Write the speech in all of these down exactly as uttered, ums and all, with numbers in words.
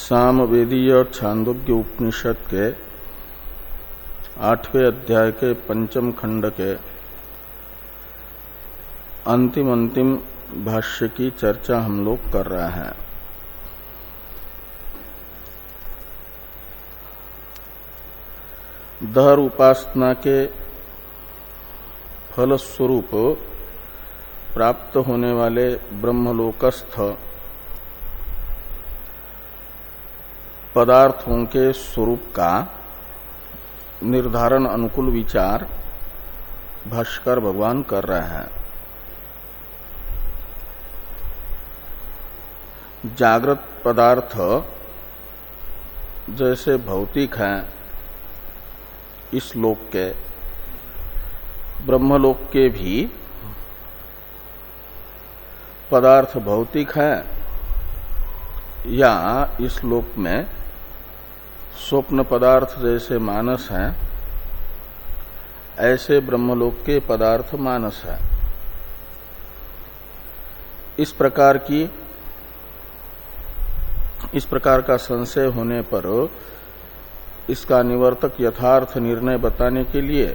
सामवेदीय छांदोग्य उपनिषद के आठवें अध्याय के पंचम खंड के अंतिम अंतिम भाष्य की चर्चा हम लोग कर रहे हैं। दहर उपासना के फलस्वरूप प्राप्त होने वाले ब्रह्मलोकस्थ पदार्थों के स्वरूप का निर्धारण अनुकूल विचार भाष्यकार भगवान कर रहे हैं। जागृत पदार्थ जैसे भौतिक हैं इस लोक के, ब्रह्मलोक के भी पदार्थ भौतिक हैं या इस लोक में स्वप्न पदार्थ जैसे मानस हैं, ऐसे ब्रह्मलोक के पदार्थ मानस हैं। इस प्रकार की इस प्रकार का संशय होने पर इसका निवर्तक यथार्थ निर्णय बताने के लिए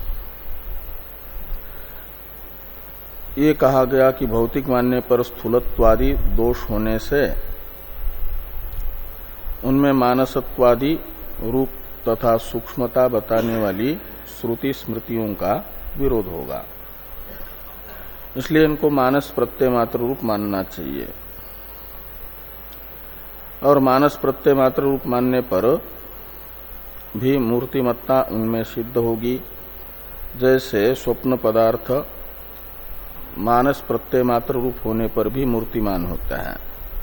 ये कहा गया कि भौतिक मानने पर स्थूलत्वादि दोष होने से उनमें मानसत्वादि रूप तथा सूक्ष्मता बताने वाली श्रुति स्मृतियों का विरोध होगा, इसलिए इनको मानस प्रत्यय मात्र रूप मानना चाहिए। और मानस प्रत्यय मात्र रूप मानने पर भी मूर्तिमत्ता उनमें सिद्ध होगी, जैसे स्वप्न पदार्थ मानस प्रत्यय मात्र रूप होने पर भी मूर्तिमान होता है।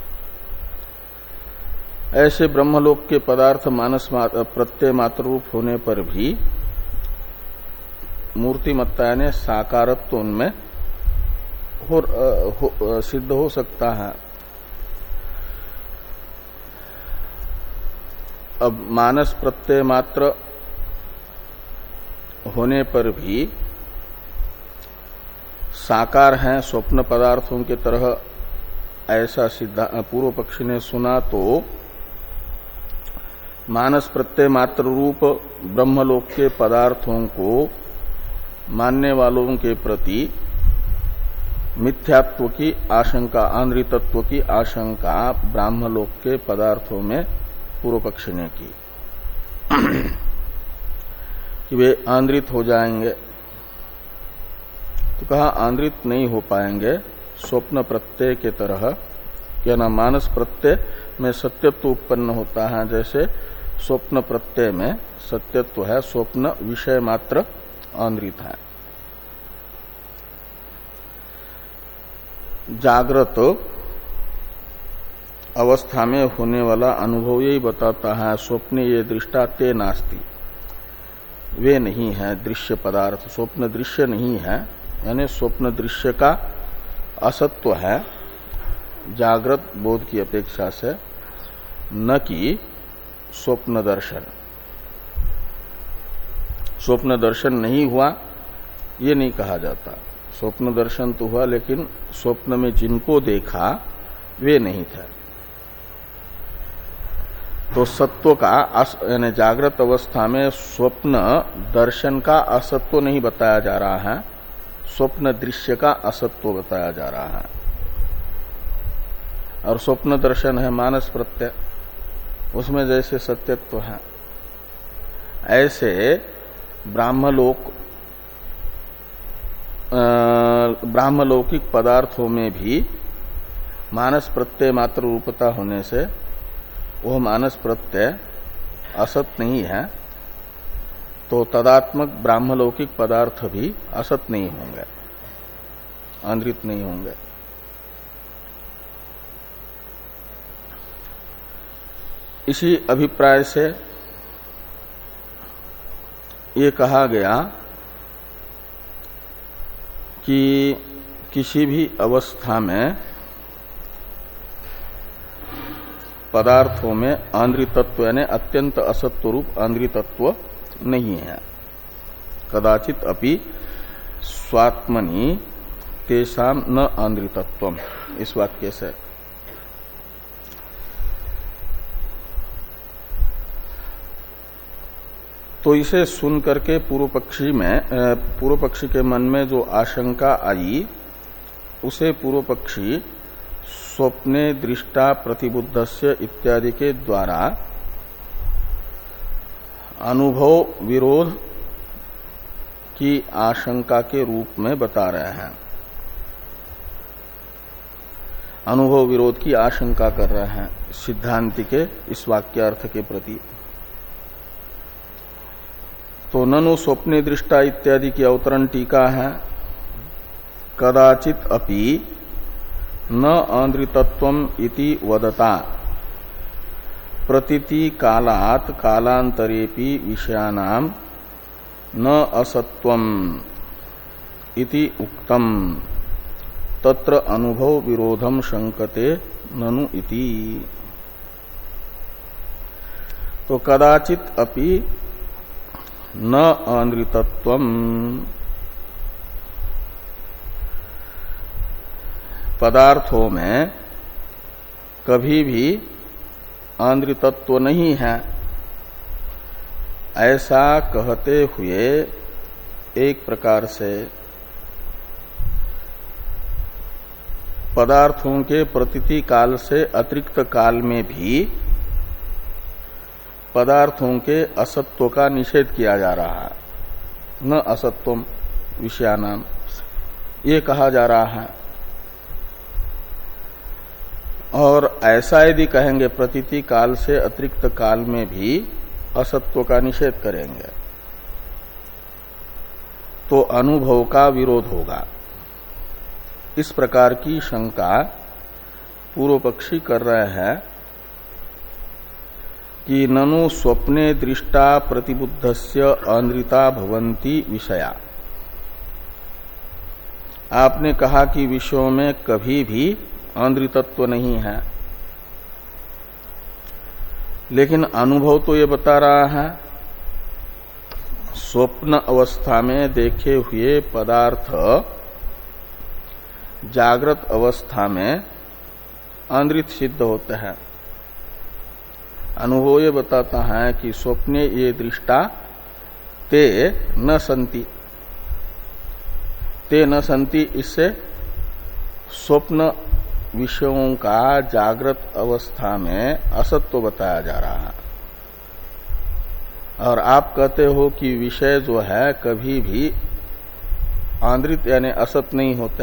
ऐसे ब्रह्मलोक के पदार्थ मानस प्रत्यय मात्र रूप होने पर भी मूर्तिमत्ता यानी साकारत्व उनमें हो, हो, सिद्ध हो सकता है। अब मानस प्रत्यय मात्र होने पर भी साकार हैं स्वप्न पदार्थों की तरह, ऐसा सिद्धा पूर्व पक्षी ने सुना तो मानस प्रत्यय मात्र रूप ब्रह्मलोक के पदार्थों को मानने वालों के प्रति मिथ्यात्व की आशंका, आंध्रितत्व की आशंका ब्रह्मलोक के पदार्थों में पूर्व पक्षी ने की कि वे आंध्रित हो जाएंगे। तो कहा आंध्रित नहीं हो पाएंगे स्वप्न प्रत्यय के तरह, क्या ना मानस प्रत्यय में सत्यत्व उत्पन्न होता है, जैसे स्वप्न प्रत्यय में सत्यत्व है, स्वप्न विषय मात्र आंध्रित है। जागृत अवस्था में होने वाला अनुभव यही बताता है, स्वप्ने ये दृष्टा ते नास्ति, वे नहीं है दृश्य पदार्थ, स्वप्न दृश्य नहीं है, यानी स्वप्न दृश्य का असत्व है जागृत बोध की अपेक्षा से, न कि स्वप्न दर्शन। स्वप्न दर्शन नहीं हुआ ये नहीं कहा जाता, स्वप्न दर्शन तो हुआ लेकिन स्वप्न में जिनको देखा वे नहीं थे। तो सत्व का यानी जागृत अवस्था में स्वप्न दर्शन का असत्व नहीं बताया जा रहा है, स्वप्न दृश्य का असत्व बताया जा रहा है। और स्वप्न दर्शन है मानस प्रत्यय, उसमें जैसे सत्यत्व है, ऐसे ब्राह्मलोक ब्राह्मलौकिक पदार्थों में भी मानस प्रत्यय मात्र रूपता होने से वह मानस प्रत्यय असत नहीं है, तो तदात्मक ब्राह्मलौकिक पदार्थ भी असत नहीं होंगे, आंध्रित नहीं होंगे। इसी अभिप्राय से ये कहा गया कि किसी भी अवस्था में पदार्थों में आंध्रितत्व यानी अत्यंत असत्व रूप आंध्रितत्व नहीं है। कदाचित अपि स्वात्मनि तेषाम न आंध्रितत्वम, इस वाक्य से तो इसे सुन करके पूर्व पक्षी में पूर्व पक्षी के मन में जो आशंका आई उसे पूर्व पक्षी स्वप्ने दृष्टा प्रतिबुद्धस्य इत्यादि के द्वारा अनुभव विरोध की आशंका के रूप में बता रहे हैं। अनुभव विरोध की आशंका कर रहे हैं सिद्धांति के इस वाक्यार्थ के प्रति। तो ननु स्वप्ने दृष्टा इत्यादि की अवतरण टीका है। कदाचित अपि न अनृतत्वम इति वदता प्रतीति कालात् कालांतरेपि विषयानाम न असत्वम इति उक्तम तत्र अनुभव विरोधम शंकते ननु इति। तो कदाचित अपि न अनृतत्वम, पदार्थों में कभी भी अनृतत्व नहीं है, ऐसा कहते हुए एक प्रकार से पदार्थों के प्रतीति काल से अतिरिक्त काल में भी पदार्थों के असत्व का निषेध किया जा रहा है। न असत्वम विषयानाम ये कहा जा रहा है। और ऐसा यदि कहेंगे प्रतीति काल से अतिरिक्त काल में भी असत्व का निषेध करेंगे तो अनुभव का विरोध होगा। इस प्रकार की शंका पूर्व पक्षी कर रहे हैं कि ननु स्वप्ने दृष्टा प्रतिबुद्धस्य अनृता भवन्ति विषया। आपने कहा कि विषयों में कभी भी अनृतत्व नहीं है, लेकिन अनुभव तो ये बता रहा है स्वप्न अवस्था में देखे हुए पदार्थ जागृत अवस्था में अनृत सिद्ध होते हैं। अनुभव ये बताता है कि स्वप्ने ये दृष्टा ते न संति, ते न संति, इससे स्वप्न विषयों का जागृत अवस्था में असत्व बताया जा रहा है। और आप कहते हो कि विषय जो है कभी भी आंद्रित यानी असत नहीं होते।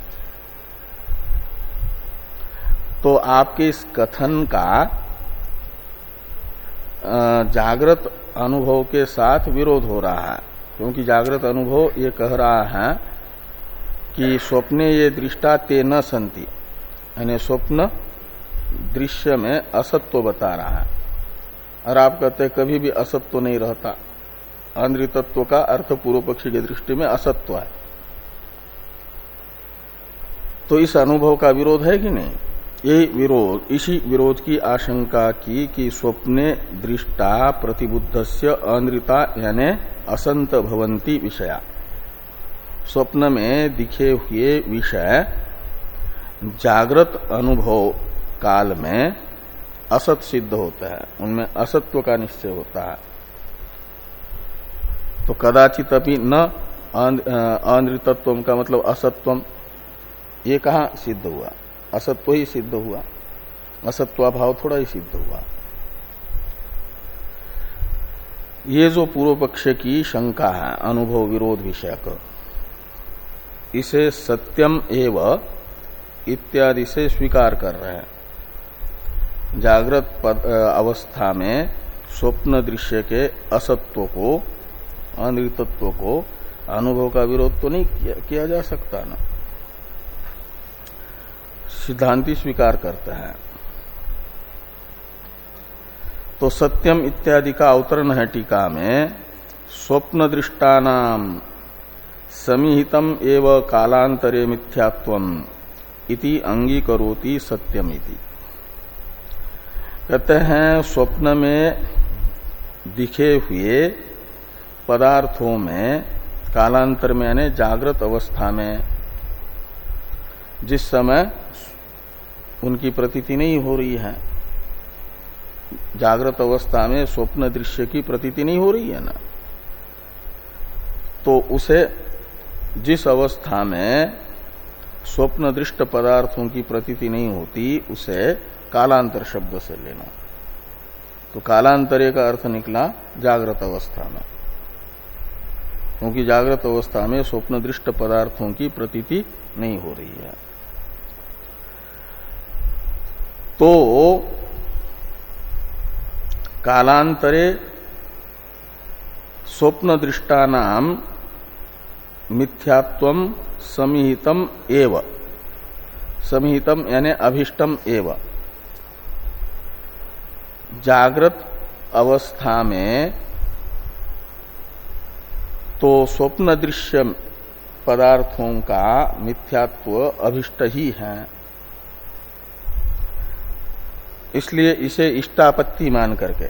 तो आपके इस कथन का जागृत अनुभव के साथ विरोध हो रहा है, क्योंकि जागृत अनुभव ये कह रहा है कि स्वप्ने ये दृष्टा ते न संति, यानी स्वप्न दृश्य में असत्व बता रहा है। और आप कहते हैं कभी भी असत्व नहीं रहता। अनृतत्व का अर्थ पूर्व पक्षी की दृष्टि में असत्व है। तो इस अनुभव का विरोध है कि नहीं? यही विरोध, इसी विरोध की आशंका की कि स्वप्ने दृष्टा प्रतिबुद्धस्य अनृता यानी असंत भवंती विषया। स्वप्न में दिखे हुए विषय जागृत अनुभव काल में असत सिद्ध होता है, उनमें असत्व का निश्चय होता है। तो कदाचित अपि न अनृतत्वम का मतलब असत्वम, ये कहाँ सिद्ध हुआ? असत्व ही सिद्ध हुआ, असत्वाभाव थोड़ा ही सिद्ध हुआ। ये जो पूर्व पक्ष की शंका है अनुभव विरोध विषयक, इसे सत्यम एव इत्यादि से स्वीकार कर रहे हैं। जागृत अवस्था में स्वप्न दृश्य के असत्व को, अनृतत्व को, अनुभव का विरोध तो नहीं किया, किया जा सकता ना। सिद्धांति स्वीकार करते हैं। तो सत्यम इत्यादि का अवतरण है टीका में, स्वप्न दृष्टानाम समीहितम एव कालांतरे मिथ्यात्वम इति अंगीकरोति सत्यम इति। कहते हैं स्वप्न में दिखे हुए पदार्थों में कालांतर में यानी जागृत अवस्था में जिस समय उनकी प्रतीति नहीं हो रही है, जागृत अवस्था में स्वप्न दृश्य की प्रतीति नहीं हो रही है ना, तो उसे जिस अवस्था में स्वप्न दृष्ट पदार्थों की प्रतीति नहीं होती उसे कालांतर शब्द से लेना। तो कालांतरे का अर्थ निकला जागृत अवस्था में, क्योंकि जागृत अवस्था में स्वप्न दृष्ट पदार्थों की प्रतीति नहीं हो रही है। तो कालांतरे स्वप्न दृष्टानाम मिथ्यात्वम समिहितम एव, समिहितम यानी अभिष्टम एव। जागृत अवस्था में तो स्वप्न दृश्य पदार्थों का मिथ्यात्व अभिष्ट ही है, इसलिए इसे इष्टापत्ति मान करके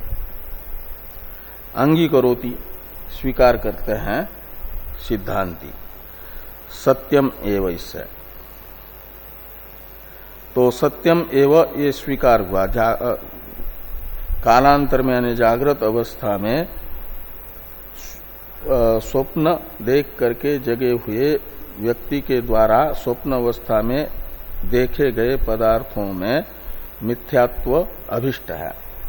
अंगीकरोति स्वीकार करते हैं सिद्धांती, सत्यम एव इससे। तो सत्यम एव ये स्वीकार हुआ। कालांतर में यानी जागृत अवस्था में स्वप्न देख करके जगे हुए व्यक्ति के द्वारा स्वप्न अवस्था में देखे गए पदार्थों में मिथ्यात्व अभिष्ट है।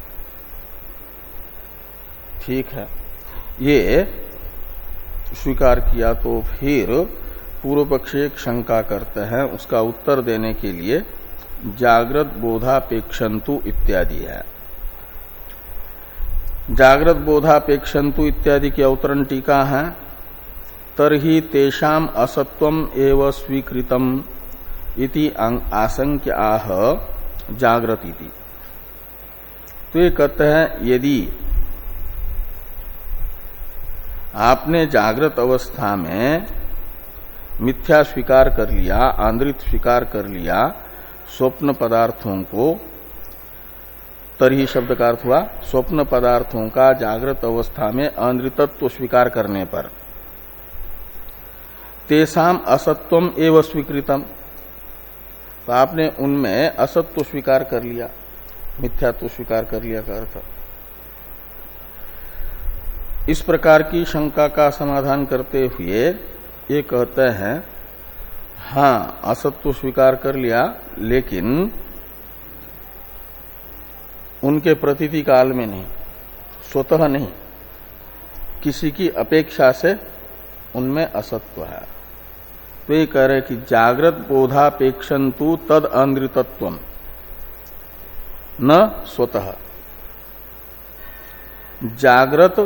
ठीक है, ये स्वीकार किया तो फिर पूर्व पक्षी एक शंका करते हैं, उसका उत्तर देने के लिए जागृत बोधापेक्षन्तु इत्यादि है। जागृत बोधापेक्षन्तु इत्यादि की अवतरण टीका है। तरहि तेषाम असत्वम एव स्वीकृतम इति आशंक्य आह जागृत इति। तो ये कहते हैं यदि आपने जागृत अवस्था में मिथ्या स्वीकार कर लिया, आंद्रित स्वीकार कर लिया स्वप्न पदार्थों को, तरही शब्द का अर्थ हुआ स्वप्न पदार्थों का जागृत अवस्था में अनृतत्व स्वीकार करने पर, तेषाम असत्वम एव स्वीकृतम, तो आपने उनमें असत्व स्वीकार कर लिया, मिथ्यात्व स्वीकार कर लिया का अर्थ। इस प्रकार की शंका का समाधान करते हुए ये कहते हैं हाँ असत्व स्वीकार कर लिया, लेकिन उनके प्रतीति काल में नहीं, स्वतः नहीं, किसी की अपेक्षा से उनमें असत्व है। तो ये कह रहे कि जागृत बोधापेक्षन्तु तद अनृतत्वम न स्वतः। जागृत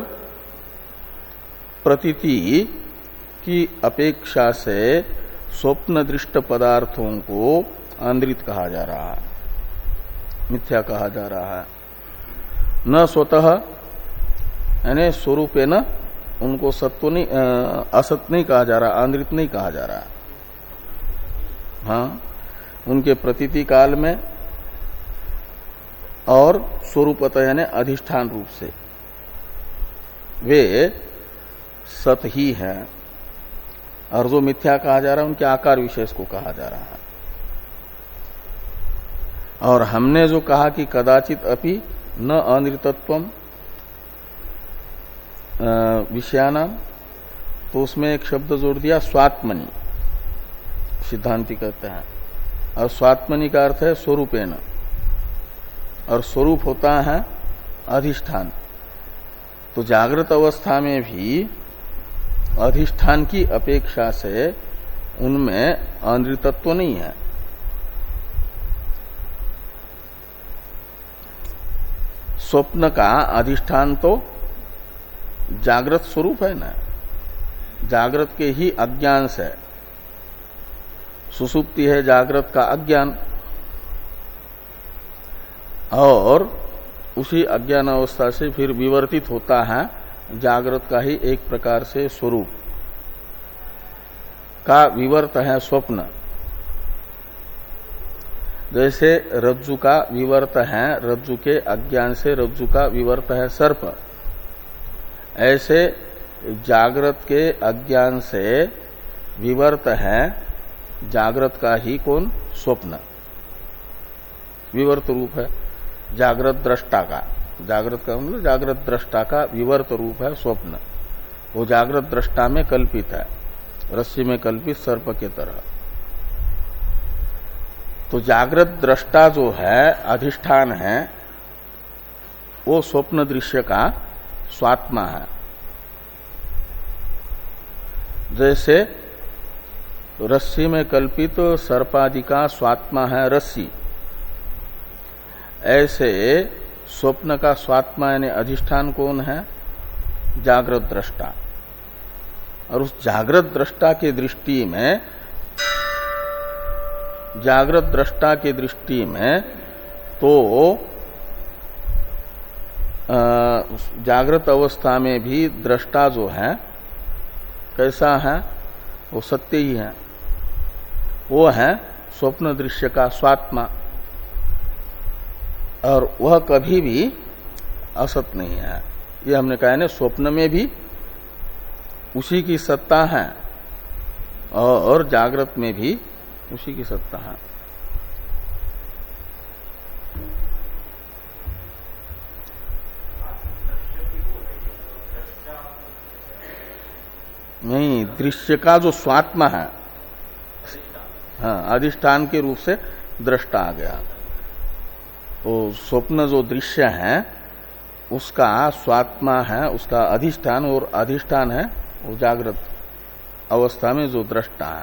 प्रतीति की अपेक्षा से स्वप्न दृष्ट पदार्थों को अनृत कहा जा रहा है, मिथ्या कहा जा रहा है। न स्वतः यानी स्वरूपे न उनको सत्व नहीं, असत नहीं कहा जा रहा, अनृत नहीं कहा जा रहा। हाँ, उनके प्रतीति काल में और स्वरूपतः यानी अधिष्ठान रूप से वे सत ही है, और जो मिथ्या कहा जा रहा है उनके आकार विशेष को कहा जा रहा है। और हमने जो कहा कि कदाचित अपि न अनृतत्वम विषयानाम, तो उसमें एक शब्द जोड़ दिया स्वात्मनि, सिद्धांति कहते हैं। और स्वात्मनि का अर्थ है स्वरूपेण, और स्वरूप होता है अधिष्ठान। तो जागृत अवस्था में भी अधिष्ठान की अपेक्षा से उनमें अनृतत्व नहीं है। स्वप्न का अधिष्ठान तो जागृत स्वरूप है ना, जागृत के ही अज्ञान से। सुसुप्ति है जागृत का अज्ञान, और उसी अज्ञान अवस्था से फिर विवर्तित होता है जागृत का ही एक प्रकार से स्वरूप का विवर्त है स्वप्न। जैसे रज्जु का विवर्त है, रज्जु के अज्ञान से रज्जु का विवर्त है सर्प, ऐसे जागृत के अज्ञान से विवर्त है जागृत का ही कौन? स्वप्न। विवर्त रूप है जागृत दृष्टा का। जागृत का मतलब जागृत दृष्टा का विवर्त रूप है स्वप्न, वो जागृत दृष्टा में कल्पित है, रस्सी में कल्पित सर्प के तरह। तो जागृत दृष्टा जो है, अधिष्ठान है, वो स्वप्न दृश्य का स्वात्मा है। जैसे रस्सी में कल्पित सर्पादि का स्वात्मा है रस्सी, ऐसे स्वप्न का स्वात्मा यानी अधिष्ठान कौन है? जागृत दृष्टा। और उस जागृत दृष्टा की दृष्टि में जागृत दृष्टा की दृष्टि में तो जागृत अवस्था में भी दृष्टा जो है कैसा है? वो सत्य ही है, वो है स्वप्न दृश्य का स्वात्मा, और वह कभी भी असत नहीं है। ये हमने कहा ना, स्वप्न में भी उसी की सत्ता है और जागृत में भी उसी की सत्ता है। नहीं, दृश्य का जो स्वात्मा है, हाँ, अधिष्ठान के रूप से दृष्टा आ गया। तो स्वप्न जो दृश्य है उसका स्वात्मा है, उसका अधिष्ठान, और अधिष्ठान है वो जागृत अवस्था में जो दृष्टा है।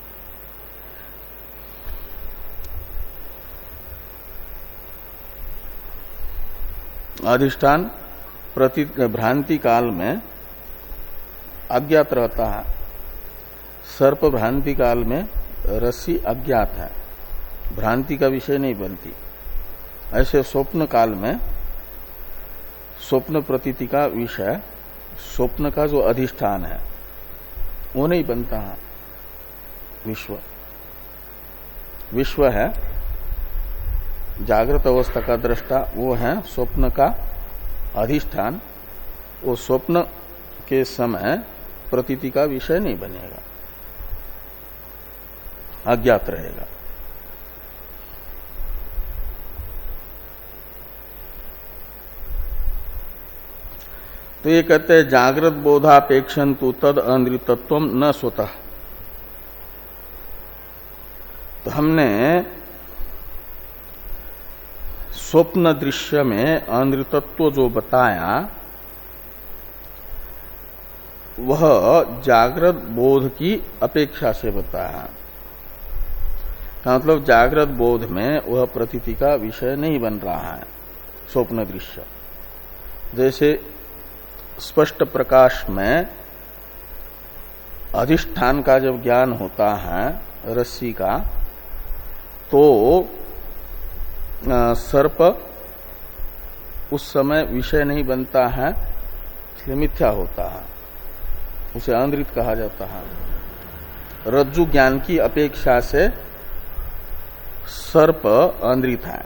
अधिष्ठान प्रति भ्रांति काल में अज्ञात रहता है, सर्प भ्रांति काल में रस्सी अज्ञात है, भ्रांति का विषय नहीं बनती। ऐसे स्वप्न काल में स्वप्न प्रतीति का विषय, स्वप्न का जो अधिष्ठान है वो नहीं बनता है। विश्व विश्व है जागृत अवस्था का दृष्टा, वो है स्वप्न का अधिष्ठान। वो स्वप्न के समय प्रतीति का विषय नहीं बनेगा, अज्ञात रहेगा। तो ये कहते हैं जागृत बोधापेक्षन तो तद अनृतत्व न स्वतः। तो हमने स्वप्न दृश्य में अनृतत्व जो बताया वह जागृत बोध की अपेक्षा से बताया। का मतलब जागृत बोध में वह प्रतीति का विषय नहीं बन रहा है स्वप्न दृश्य। जैसे स्पष्ट प्रकाश में अधिष्ठान का जब ज्ञान होता है रस्सी का, तो सर्प उस समय विषय नहीं बनता है, इसलिए मिथ्या होता है, उसे अनृत कहा जाता है। रज्जु ज्ञान की अपेक्षा से सर्प अनृत है।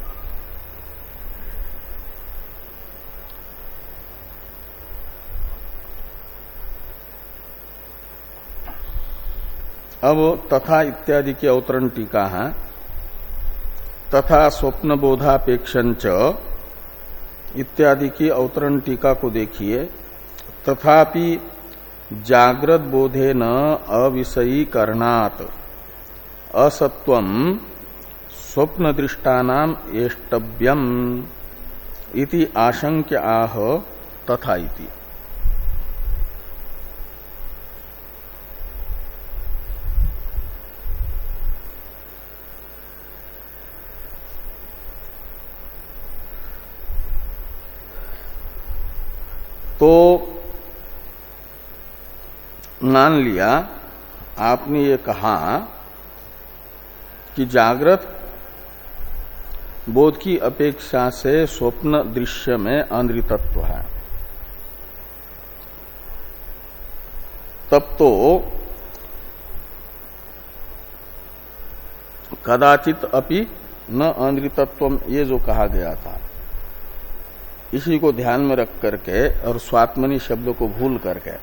अब तथा इत्यादि की अवतरण टीका है। तथा स्वप्न बोधापेक्षं च इत्यादि की अवतरण टीका को देखिए। तथापि जागृत बोधे न अविषयी करणात् असत्वं स्वप्न दृष्टानाम एष्टव्यम इति आशंक्य आह तथा इति। तो मान लिया आपने ये कहा कि जागृत बोध की अपेक्षा से स्वप्न दृश्य में अनृतत्व है, तब तो कदाचित अपि न अनृतत्वम ये जो कहा गया था, इसी को ध्यान में रख करके और स्वात्मनि शब्द को भूल करके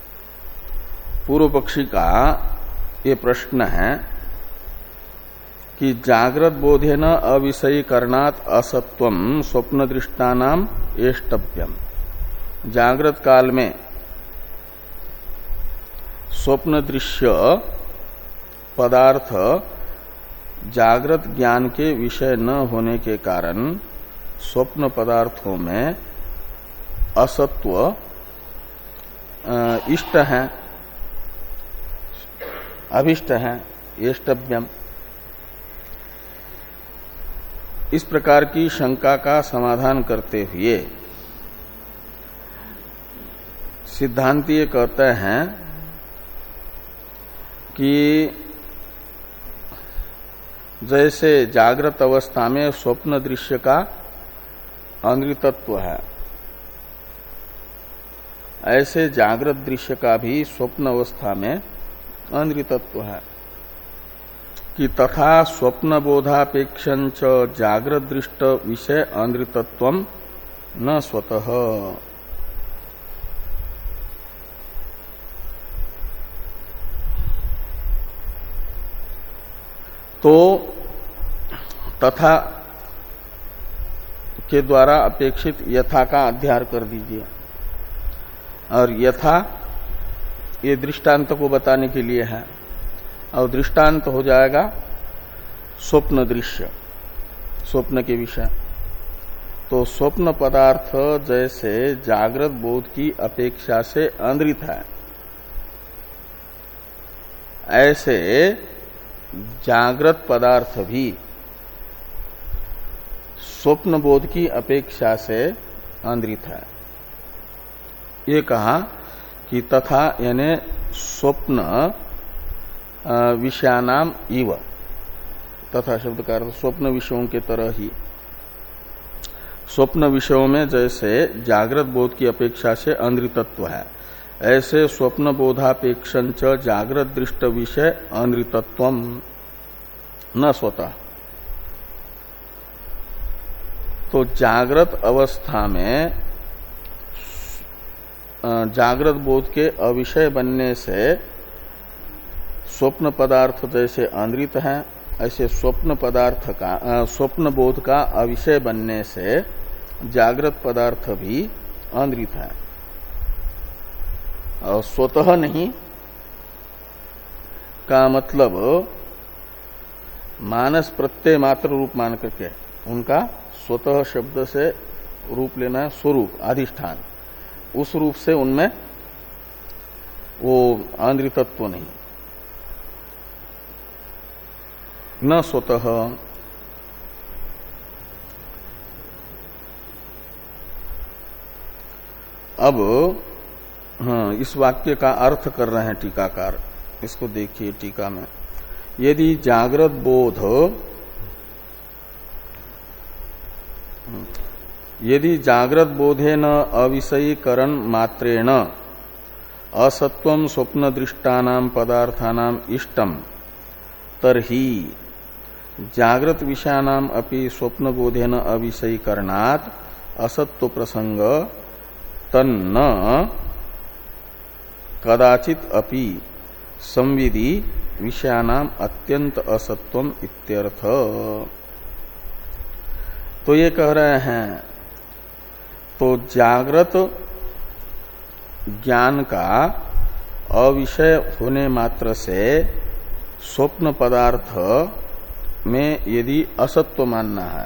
पूर्व पक्षी का ये प्रश्न है कि जागृत बोधेन अविषयीकरणात् असत्वम स्वप्न दृष्टानाम एष्टव्यम। जागृत काल में स्वप्न दृश्य पदार्थ जागृत ज्ञान के विषय न होने के कारण स्वप्न पदार्थों में असत्व इष्ट है, अभिष्ट है, एष्टव्यम। इस प्रकार की शंका का समाधान करते हुए सिद्धांती ये कहते हैं कि जैसे जागृत अवस्था में स्वप्न दृश्य का अनृतत्व है, ऐसे जागृत दृश्य का भी स्वप्न अवस्था में अनृतत्व है कि तथा स्वप्न बोधापेक्षं च जागृत दृष्ट विषय अनृतत्वम न स्वतः। तो तथा के द्वारा अपेक्षित यथा का अध्यार कर दीजिए, और यथा ये दृष्टांत को बताने के लिए है, और दृष्टांत हो जाएगा स्वप्न दृश्य, स्वप्न के विषय। तो स्वप्न पदार्थ जैसे जागृत बोध की अपेक्षा से अनृत है, ऐसे जागृत पदार्थ भी स्वप्न बोध की अपेक्षा से अनृत है। ये कहा कि तथा यानी स्वप्न विषयानाम इव, तथा शब्द का अर्थ स्वप्न विषयों के तरह ही, स्वप्न विषयों में जैसे जागृत बोध की अपेक्षा से अनृतत्व है, ऐसे स्वप्न बोधापेक्षं च जागृत दृष्ट विषय अनृतत्वम न स्वतः। तो जागृत अवस्था में जागृत बोध के अविषय बनने से स्वप्न पदार्थ जैसे अनृत हैं, ऐसे स्वप्न पदार्थ का स्वप्न बोध का अविषय बनने से जागृत पदार्थ भी अनृत है, और स्वतः नहीं का मतलब मानस प्रत्यय मात्र रूप मान करके उनका स्वतः शब्द से रूप लेना है, स्वरूप अधिष्ठान, उस रूप से उनमें वो अनृतत्व नहीं, न स्वतः। अब हाँ, इस वाक्य का अर्थ कर रहे हैं टीकाकार, इसको देखिए टीका में। यदि जागृत बोध यदि जागृत बोधे न अविषयीकरण मात्रेण असत्वम स्वप्न दृष्टानाम पदार्थानाम इष्टम तरही जागृत विषयानाम अपि स्वप्न बोधेन अविषयीकरणात् असत्व प्रसंग तन्न कदाचित अपि संविधि विषयानाम अत्यंत असत्वम इत्यर्थ। तो ये कह रहे हैं, तो जागृत ज्ञान का अविषय होने मात्र से स्वप्न पदार्थ में यदि असत्व मानना है,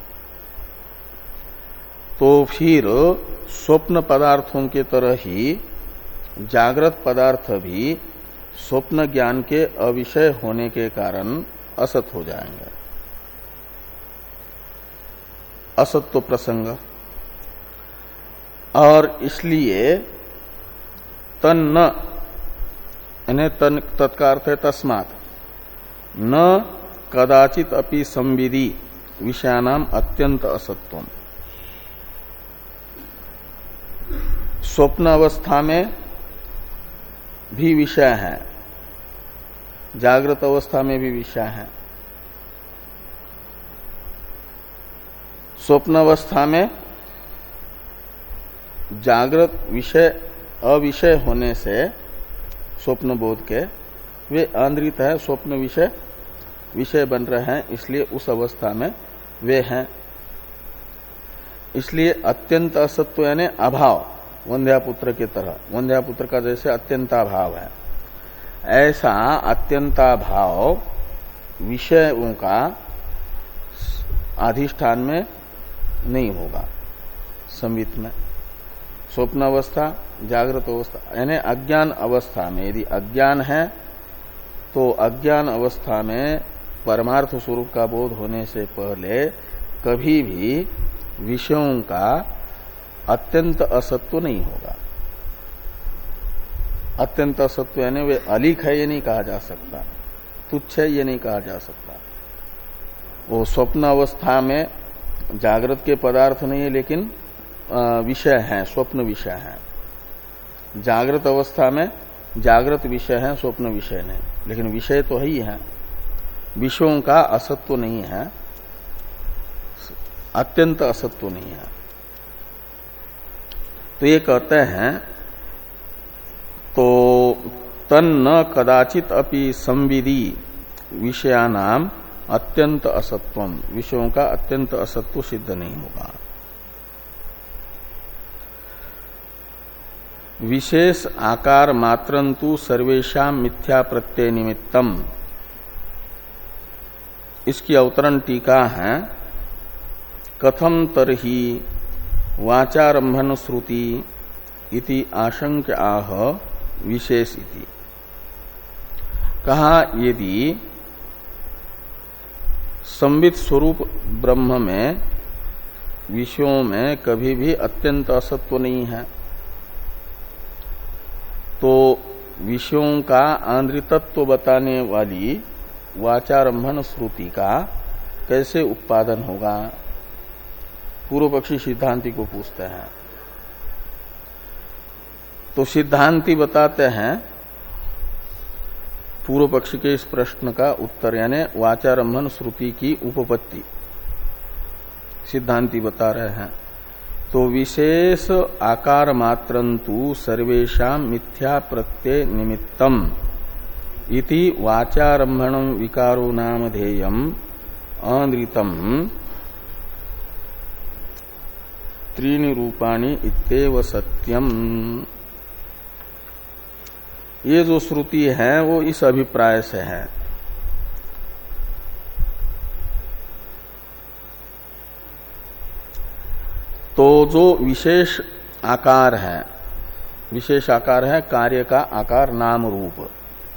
तो फिर स्वप्न पदार्थों के तरह ही जागृत पदार्थ भी स्वप्न ज्ञान के अविषय होने के कारण असत हो जाएंगे, असत्व प्रसंग। और इसलिए तन्न यानी तन तत्का अर्थ है तस्मात् न कदाचित अपि संविधि विषयानाम अत्यंत असत्वम। स्वप्न अवस्था में भी विषय है, जागृत अवस्था में भी विषय है। स्वप्न अवस्था में जागृत विषय अविषय होने से स्वप्न बोध के वे अनृत है, स्वप्न विषय विषय बन रहे हैं, इसलिए उस अवस्था में वे हैं। इसलिए अत्यंत असत्व यानी अभाव, वंध्यापुत्र के तरह, वंध्यापुत्र का जैसे अत्यंताभाव है, ऐसा अत्यंताभाव विषयों का अधिष्ठान में नहीं होगा। संवित में स्वप्न अवस्था, जागृत अवस्था यानी अज्ञान अवस्था में यदि अज्ञान है तो अज्ञान अवस्था में परमार्थ स्वरूप का बोध होने से पहले कभी भी विषयों का अत्यंत असत्व नहीं होगा। अत्यंत असत्व यानी वे अलीक है ये नहीं कहा जा सकता, तुच्छ है ये नहीं कहा जा सकता। वो स्वप्न अवस्था में जागृत के पदार्थ नहीं है लेकिन विषय हैं, स्वप्न विषय हैं। जागृत अवस्था में जागृत विषय है, स्वप्न विषय नहीं, लेकिन विषय तो ही है। विषयों का असत्व नहीं है, अत्यंत असत्व नहीं है। तो ये कहते हैं तो तन्न कदाचित अपि संविधि विषयानाम अत्यंत असत्वम, विषयों का अत्यंत असत्व सिद्ध नहीं होगा। विशेष आकार मात्रंतु सर्वेशा मिथ्या प्रत्यय निमित्तम, इसकी अवतरण टीका है। कथम तरहि वाचारंभन श्रुति इति आशंक आह विशेष इति। कहा यदि संवित स्वरूप ब्रह्म में विषयों में कभी भी अत्यंत असत्व नहीं है तो विषयों का आंद्रितत्व बताने वाली वाचारंभन श्रुति का कैसे उत्पादन होगा? पूर्व पक्षी सिद्धांति को पूछते हैं। तो सिद्धांति बताते हैं पूर्व पक्ष के इस प्रश्न का उत्तर, यानी वाचारंभन श्रुति की उपपत्ति सिद्धांति बता रहे हैं। तो विशेष आकार मात्रंतु सर्वेशा मिथ्या प्रत्यय निमित्तम इति वाचारंभण विकारो नामधेयम अनृतम त्रीणि रूपाणि इत्येव सत्यम। ये जो श्रुति है वो इस अभिप्राय से है। तो जो विशेष आकार है, विशेष आकार है कार्य का आकार नाम रूप,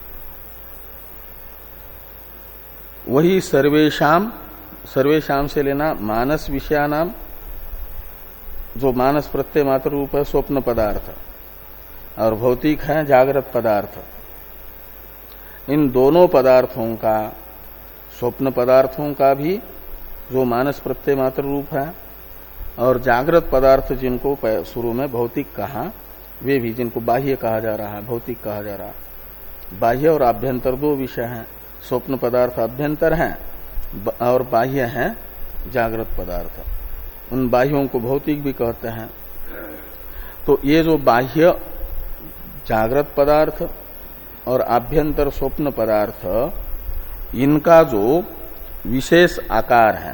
वही सर्वेशाम, सर्वेशाम से लेना मानस विषयानाम, जो मानस प्रत्यय मात्र रूप है स्वप्न पदार्थ, और भौतिक है जागृत पदार्थ। इन दोनों पदार्थों का, स्वप्न पदार्थों का भी जो मानस प्रत्यय मात्र रूप है, और जागृत पदार्थ जिनको शुरू में भौतिक कहा, वे भी जिनको बाह्य कहा जा रहा है, भौतिक कहा जा रहा है। बाह्य और आभ्यंतर दो विषय हैं। स्वप्न पदार्थ आभ्यंतर हैं और बाह्य हैं जागृत पदार्थ। उन बाह्यों को भौतिक भी कहते हैं। तो ये जो बाह्य जागृत पदार्थ और आभ्यंतर स्वप्न पदार्थ, इनका जो विशेष आकार है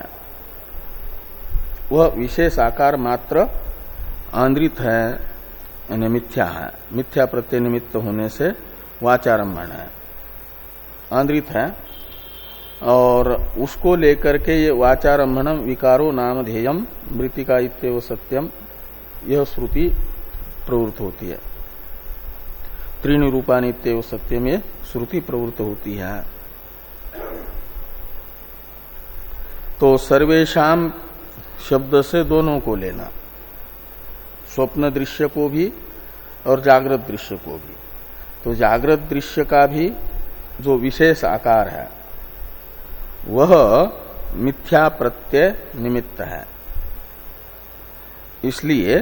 वह विशेष आकार मात्र आंद्रित है, यानी मिथ्या है। मिथ्या प्रत्यय निमित्त होने से वाचारंभण है, आंद्रित है। और उसको लेकर के ये वाचारंभणम विकारो नामधेयम मृतिका इत्येव सत्यम, यह श्रुति प्रवृत्त होती है। त्रीणि रूपानि इत्येव सत्यम, ये श्रुति प्रवृत्त होती है। तो सर्वेशाम शब्द से दोनों को लेना, स्वप्न दृश्य को भी और जागृत दृश्य को भी। तो जागृत दृश्य का भी जो विशेष आकार है वह मिथ्या प्रत्यय निमित्त है। इसलिए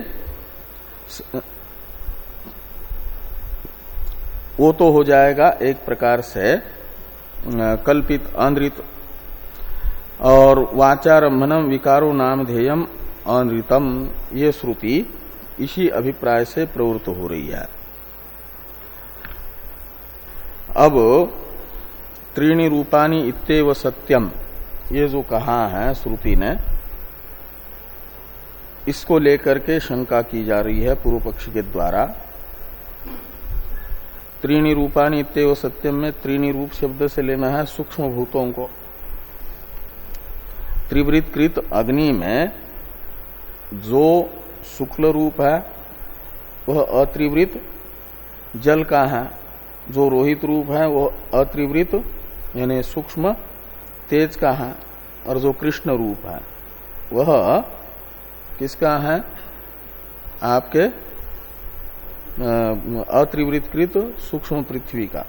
वो तो हो जाएगा एक प्रकार से कल्पित, आंद्रित। और वाचारंभनम विकारो नामधेयम अनृतम, ये श्रुति इसी अभिप्राय से प्रवृत्त हो रही है। अब त्रीणि रूपानी इत्येव सत्यम, ये जो कहा है श्रुति ने, इसको लेकर के शंका की जा रही है पूर्व पक्ष के द्वारा। त्रीणि रूपानी इत्येव सत्यम में त्रीणि रूप शब्द से लेना है सूक्ष्म भूतों को। त्रिवृतकृत अग्नि में जो शुक्ल रूप है वह अत्रिवृत जल का है, जो रोहित रूप है वह अत्रिवृत यानी सूक्ष्म तेज का है, और जो कृष्ण रूप है वह किसका है, आपके अत्रिवृतकृत सूक्ष्म पृथ्वी का।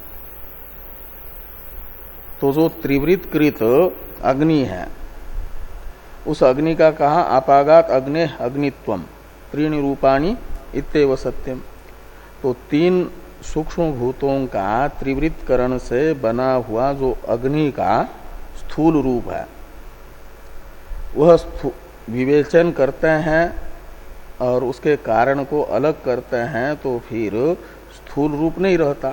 तो जो त्रिवृतकृत अग्नि है उस अग्नि का कहा अपागात अग्ने अग्नित्वम त्रीणि रूपाणी इत्येव सत्यम। तो तीन सूक्ष्म भूतों का त्रिवृतकरण से बना हुआ जो अग्नि का स्थूल रूप है वह विवेचन करते हैं और उसके कारण को अलग करते हैं तो फिर स्थूल रूप नहीं रहता।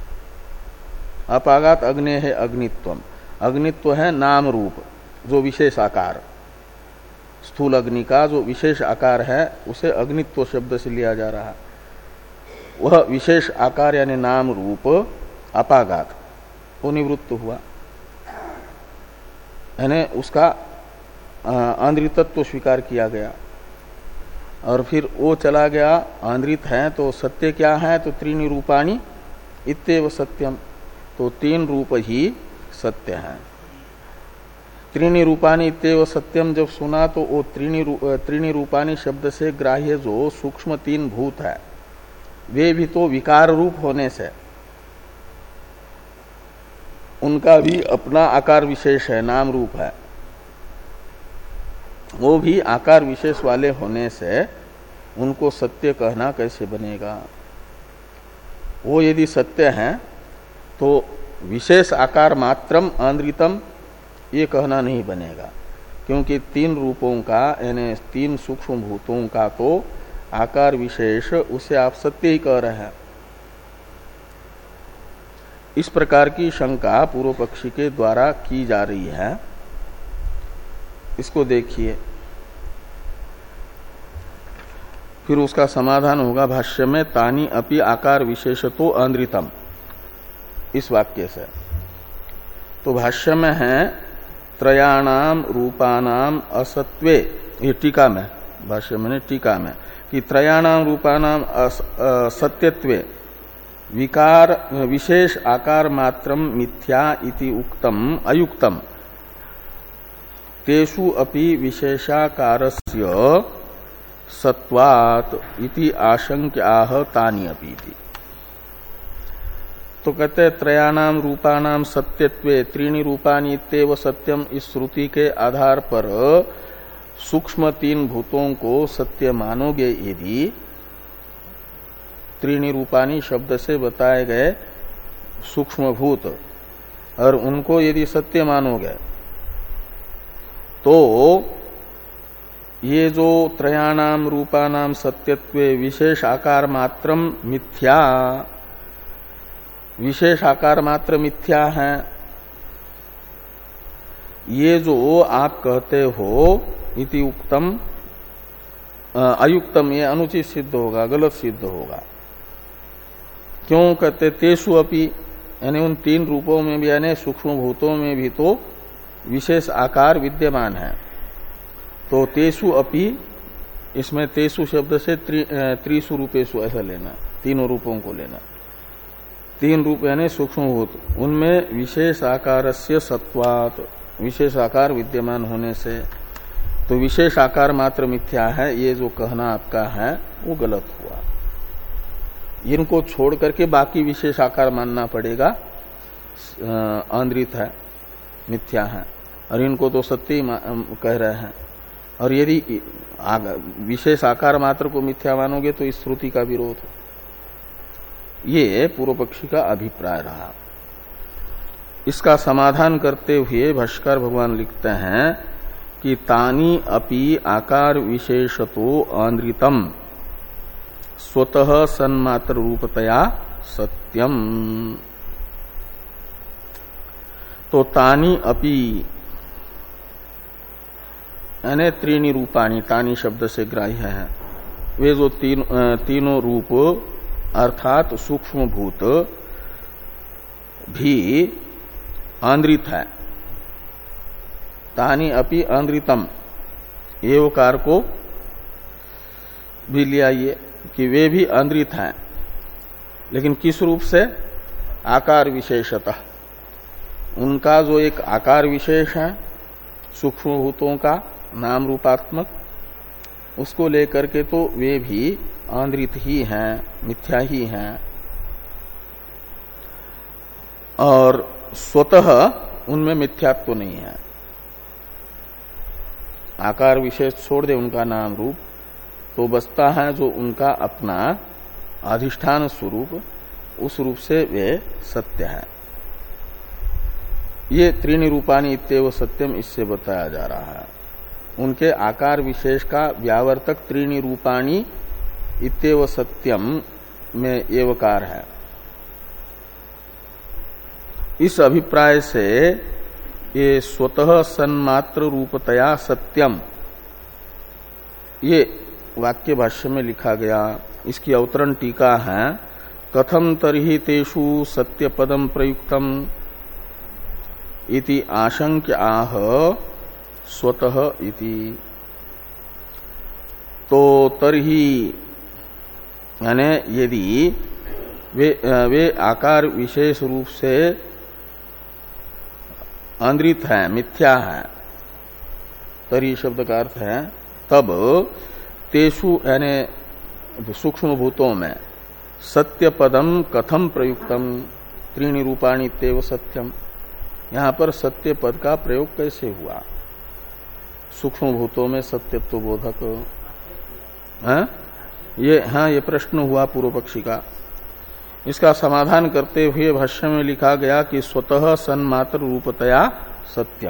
अपागात अग्ने है अग्नित्वम, अग्नित्व है नाम रूप जो विशेष आकार, स्थूल अग्नि का जो विशेष आकार है उसे अग्नित्व शब्द से लिया जा रहा है। वह विशेष आकार यानी नाम रूप अपागात वो निवृत्त हुआ, यानी उसका आंद्रितत्व स्वीकार किया गया और फिर वो चला गया। आंद्रित है तो सत्य क्या है, तो त्रीणि रूपाणी इत्येव सत्यम, तो तीन रूप ही सत्य है। त्रीणि रूपाणी इत्येव सत्यम जब सुना तो वो त्रीणि त्रीणि रूपाणी शब्द से ग्राह्य जो सूक्ष्म तीन भूत है वे भी तो विकार रूप होने से उनका भी अपना आकार विशेष है, नाम रूप है, वो भी आकार विशेष वाले होने से उनको सत्य कहना कैसे बनेगा। वो यदि सत्य है तो विशेष आकार मात्रम आंद्रितम ये कहना नहीं बनेगा, क्योंकि तीन रूपों का यानी तीन सूक्ष्म भूतों का तो आकार विशेष उसे आप सत्य ही कह रहे हैं। इस प्रकार की शंका पूर्व पक्षी के द्वारा की जा रही है। इसको देखिए, फिर उसका समाधान होगा भाष्य में तानी अपि आकार विशेषतो आंद्रितम, इस वाक्य से। तो भाष्य में है त्रयाणाम रूपानाम असत्वे, ये टीका में, भाष्य में टीका में कि त्रयाणाम रूपानाम सत्यत्वे विकार विशेष आकार मात्रम मिथ्या इति उक्तम अयुक्तम तेषु अपि विशेषाकारस्य सत्वात् इति आशंक्याह तानि अपि। तो कहते हैं त्रयाणाम रूपानाम सत्यत्वे त्रीणि रूपानि इत्येव सत्यम, इस श्रुति के आधार पर सूक्ष्म तीन भूतों को सत्य मानोगे यदि, त्रीणि रूपानी शब्द से बताए गए सूक्ष्म भूत और उनको यदि सत्य मानोगे तो ये जो त्रयाणाम रूपानाम सत्यत्वे विशेष आकार मात्रम मिथ्या, विशेष आकार मात्र मिथ्या है, ये जो आप कहते हो इति उक्तम अयुक्तम, ये अनुचित सिद्ध होगा, गलत सिद्ध होगा। क्यों कहते तेषु अपि, यानी उन तीन रूपों में भी यानी सूक्ष्म भूतों में भी तो विशेष आकार विद्यमान है। तो तेषु अपि, इसमें तेषु शब्द से त्रि, त्रिषु रूपेषु ऐसा लेना, तीनों रूपों को लेना। तीन रूप यानी सूक्ष्म भूत, उनमें विशेष आकारस्य सत्वात्, विशेष आकार विद्यमान होने से, तो विशेष आकार मात्र मिथ्या है, ये जो कहना आपका है वो गलत हुआ। इनको छोड़ करके बाकी विशेष आकार मानना पड़ेगा, आंद्रित है, मिथ्या है, और इनको तो सत्य ही कह रहे हैं। और यदि विशेष आकार मात्र को मिथ्या मानोगे तो इस श्रुति का विरोध हो। ये पूर्व पक्षी का अभिप्राय रहा। इसका समाधान करते हुए भाष्यकार भगवान लिखते हैं कि तानी अपि आकार विशेषतो आंद्रितम स्वतः सन्मात्र रूपतया सत्यम। तो तानी अपि यानी त्रीणी रूपाणी, तानी शब्द से ग्राह्य है, वे जो तीन, तीनों रूप अर्थात सूक्ष्म भूत भी आंद्रित है। तानी अपि आंद्रितम, एवकार को भी ले आइए कि वे भी आंद्रित हैं, लेकिन किस रूप से? आकार विशेषतः। उनका जो एक आकार विशेष है सूक्ष्म भूतों का नाम रूपात्मक, उसको लेकर के तो वे भी आंद्रित ही हैं, मिथ्या ही हैं, और स्वतः उनमें मिथ्यात्व तो नहीं है। आकार विशेष छोड़ दे उनका नाम रूप, तो बचता है जो उनका अपना अधिष्ठान स्वरूप, उस रूप से वे सत्य है। ये त्रीणी रूपानी इत्येव सत्यम, इससे बताया जा रहा है। उनके आकार विशेष का व्यावर्तक त्रीणी रूपाणी इत्येव सत्यम में एवकार है। इस अभिप्राय से ये स्वतः सन्मात्र रूपतया सत्यम, ये वाक्य भाष्य में लिखा गया। इसकी अवतरण टीका है, कथम तर्हि तेषु सत्य पदम प्रयुक्तम इति आशंक्य आह स्वतः इति। तो तर्हि यानी यदि वे वे आकार विशेष रूप से आंद्रित है, मिथ्या है, तर्हि शब्द का अर्थ है तब तेषु यानी सूक्ष्म भूतों में सत्य पदम कथम प्रयुक्तम त्रीणी रूपाणी तेव सत्यम, यहां पर सत्य पद का प्रयोग कैसे हुआ? सूक्ष्म भूतों में सत्यत्व बोधक है? ये हाँ ये प्रश्न हुआ पूर्व पक्षी का। इसका समाधान करते हुए भाष्य में लिखा गया कि स्वतः सन्मात्र रूपतया सत्यम।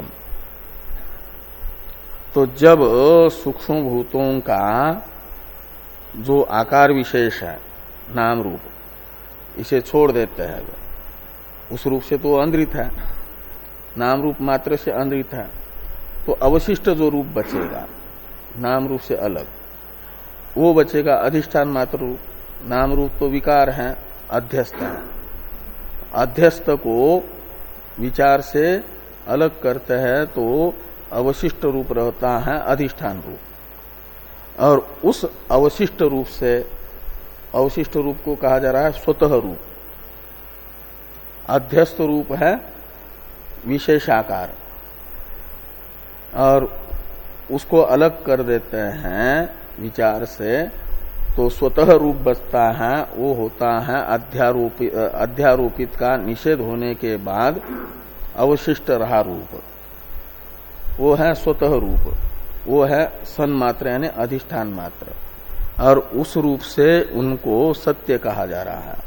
तो जब सूक्ष्म भूतों का जो आकार विशेष है नाम रूप, इसे छोड़ देते हैं, उस रूप से तो आंद्रित है, नाम रूप मात्र से आंद्रित है, तो अवशिष्ट जो रूप बचेगा नाम रूप से अलग, वो बचेगा अधिष्ठान मात्र रूप। नाम रूप तो विकार है, अध्यस्त है, अध्यस्त को विचार से अलग करते हैं तो अवशिष्ट रूप रहता है अधिष्ठान रूप। और उस अवशिष्ट रूप से, अवशिष्ट रूप को कहा जा रहा है स्वतः रूप। अध्यस्त रूप है विशेषाकार, और उसको अलग कर देते हैं विचार से, तो स्वतः रूप बचता है, वो होता है अध्यारोपित, अध्यारोपित का निषेध होने के बाद अवशिष्ट रहा रूप, वो है स्वतः रूप, वो है सन्मात्र यानी अधिष्ठान मात्र, और उस रूप से उनको सत्य कहा जा रहा है।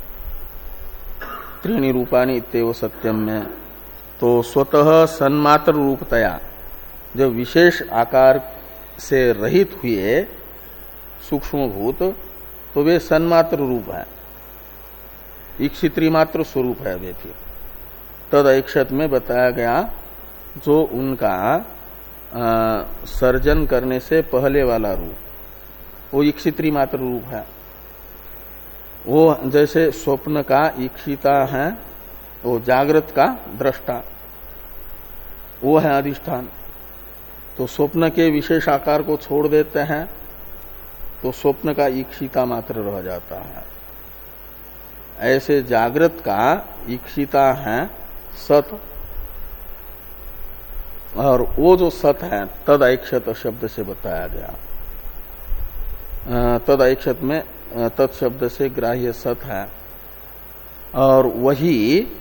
त्रीणी रूपानी इत्येव सत्यम में तो स्वतः सन्मात्र रूपतया जब विशेष आकार से रहित हुए सूक्ष्म भूत, तो वे सन्मात्र रूप है, इक्षित्री मात्र स्वरूप है वे। फिर तद ऐक्षत में बताया गया जो उनका आ, सर्जन करने से पहले वाला रूप, वो इक्षित्री मात्र रूप है। वो जैसे स्वप्न का इक्षिता है, वो जागृत का दृष्टा, वो है अधिष्ठान। तो स्वप्न के विशेष आकार को छोड़ देते हैं तो स्वप्न का ईक्षिता मात्र रह जाता है। ऐसे जागृत का ईक्षिता है सत, और वो जो सत है तद ऐक्षत शब्द से बताया गया। तद ऐक्षत में तत् शब्द से ग्राह्य सत है, और वही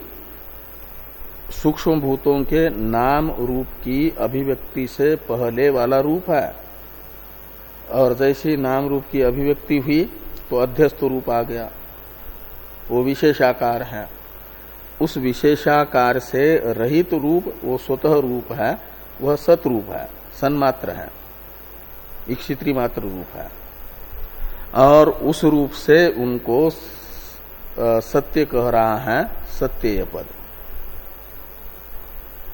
सूक्ष्म भूतों के नाम रूप की अभिव्यक्ति से पहले वाला रूप है। और जैसी नाम रूप की अभिव्यक्ति हुई तो अध्यस्त रूप आ गया, वो विशेषाकार है। उस विशेषाकार से रहित रूप वो स्वतः रूप है, वह सतरूप है, सन्मात्र है, इक्षित्री मात्र रूप है। और उस रूप से उनको सत्य कह रहा है, सत्य पद।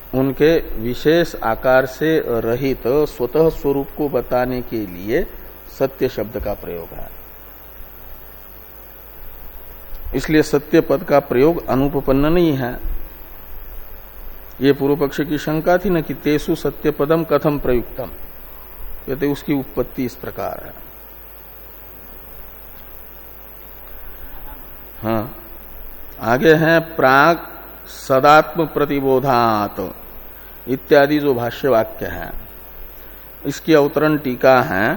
उनके विशेष आकार से रहित तो स्वतः स्वरूप को बताने के लिए सत्य शब्द का प्रयोग है। इसलिए सत्य पद का प्रयोग अनुपपन्न नहीं है। ये पूर्व पक्ष की शंका थी न कि तेसु सत्य पदम कथम प्रयुक्तम, कहते उसकी उत्पत्ति इस प्रकार है। हाँ, आगे है प्राग सदात्म प्रतिबोधात इत्यादि जो भाष्य वाक्य है, इसकी अवतरण टीका है